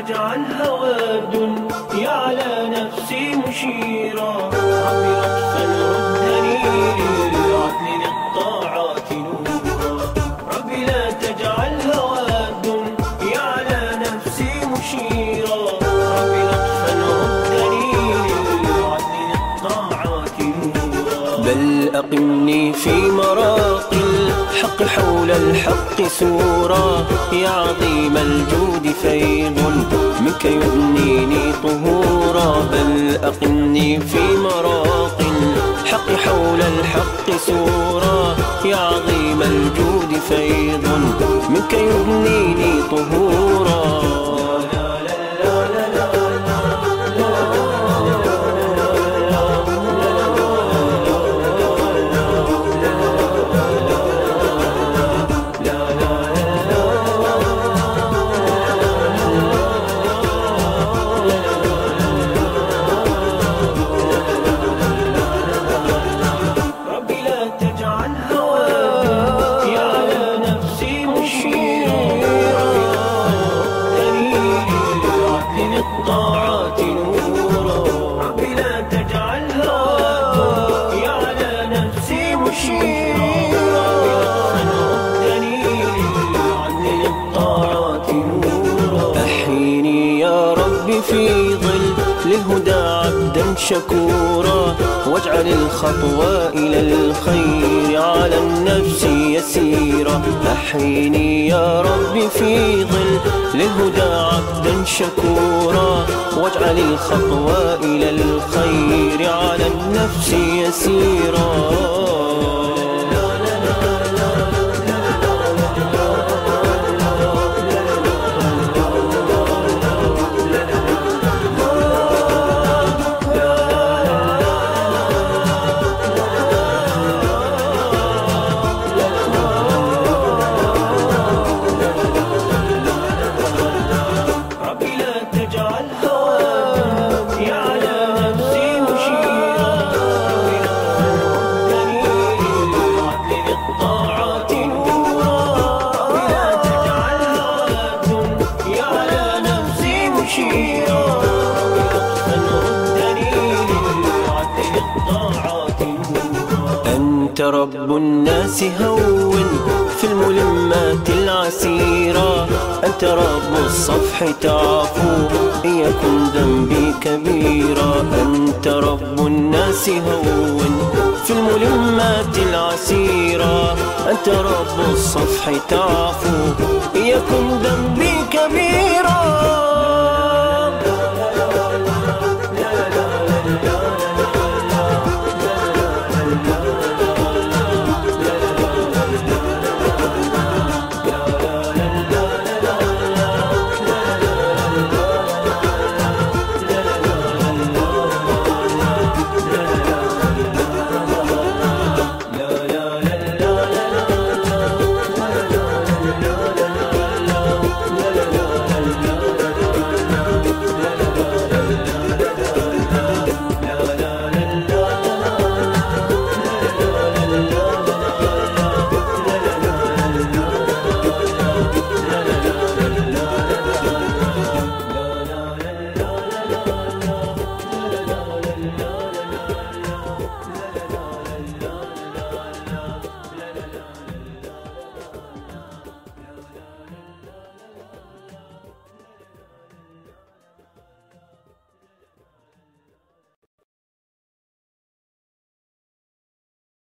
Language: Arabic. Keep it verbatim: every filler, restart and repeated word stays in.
تجعلها واد على نفسي مشيرا. رب لطفا ردني للعدل للطاعات نورا. رب لا تجعلها واد على نفسي مشيرا. رب لطفا ردني للعدل للطاعات نورا. بل أقمني في مراقي الحق حول الحق سورا. يا عظيم الجود فيض منك يبنيني طهورا. بل أقمني في مراقي الحق حول الحق سورا. يا عظيم الجود فيض منك يبنيني طهورا. الطاعات نورا. رب لا تجعلها على نفسي مشيرا. ردني للعدل للطاعات نورا. أحيني يا رب في ظل للهدى عبدا شكورا. واجعل الخطوة إلى الخير على النفس يسيرا. أحيني يا رب في ظل للهدى عبدا شكورا. واجعل الخطوة إلى الخير على النفس يسيرا. أنت رب الناس هون في الملمات العسيرة. أنت رب الصفح تعفو إن يكن ذنبي كبيرا. أنت رب الناس هون في الملمات العسيرة. أنت رب الصفح تعفو إن يكن ذنبي كبيرا.